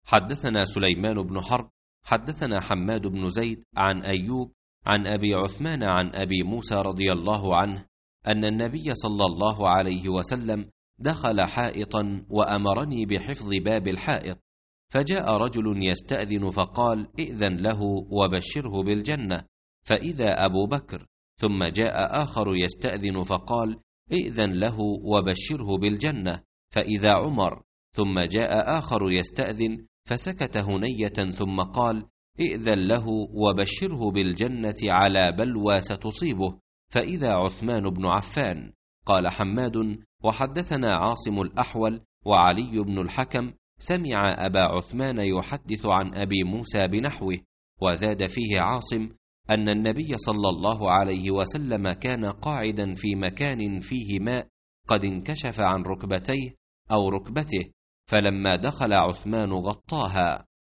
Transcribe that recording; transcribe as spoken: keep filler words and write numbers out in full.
حدثنا سليمان بن حرب حدثنا حماد بن زيد عن أيوب عن أبي عثمان عن أبي موسى رضي الله عنه أن النبي صلى الله عليه وسلم دخل حائطا وأمرني بحفظ باب الحائط، فجاء رجل يستأذن فقال: ائذن له وبشره بالجنة، فإذا أبو بكر، ثم جاء آخر يستأذن فقال: ائذن له وبشره بالجنة، فإذا عمر، ثم جاء آخر يستأذن فسكت هنية ثم قال: ائذن له وبشره بالجنة على بلوى ستصيبه، فإذا عثمان بن عفان. قال حماد: وحدثنا عاصم الأحول وعلي بن الحكم سمع أبا عثمان يحدث عن أبي موسى بنحوه، وزاد فيه عاصم أن النبي صلى الله عليه وسلم كان قاعدا في مكان فيه ماء قد انكشف عن ركبتيه أو ركبته، فلما دخل عثمان غطاها.